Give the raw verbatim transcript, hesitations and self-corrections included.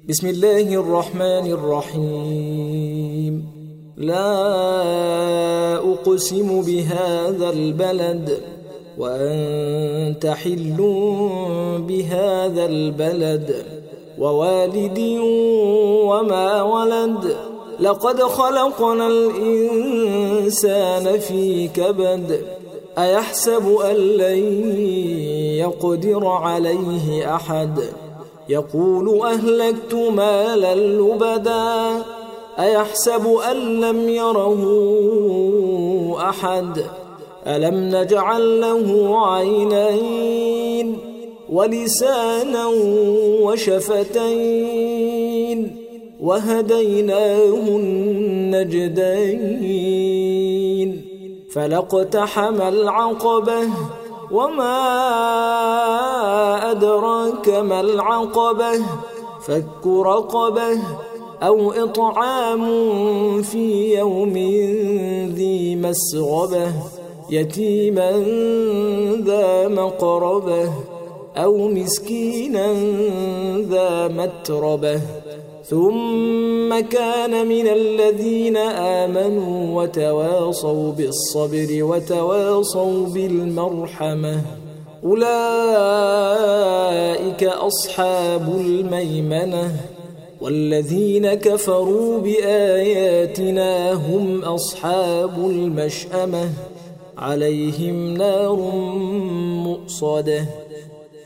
بسم الله الرحمن الرحيم. لا أقسم بهذا البلد وأنت حل بهذا البلد ووالد وما ولد لقد خلقنا الإنسان في كبد أيحسب أن لن يقدر عليه أحد يقول أهلكت مالا لبدا أيحسب أن لم يره أحد ألم نجعل له عينين ولسانا وشفتين وهديناه النجدين فلاقتحم العقبة وما أدراك ما العقبة فك رقبة أو إطعام في يوم ذي مسغبة يتيما ذا مقربة أو مسكينا ذا متربة ثم كان من الذين آمنوا وتواصوا بالصبر وتواصوا بالمرحمة أولئك أصحاب الميمنة والذين كفروا بآياتنا هم أصحاب المشأمة عليهم نار مؤصدة.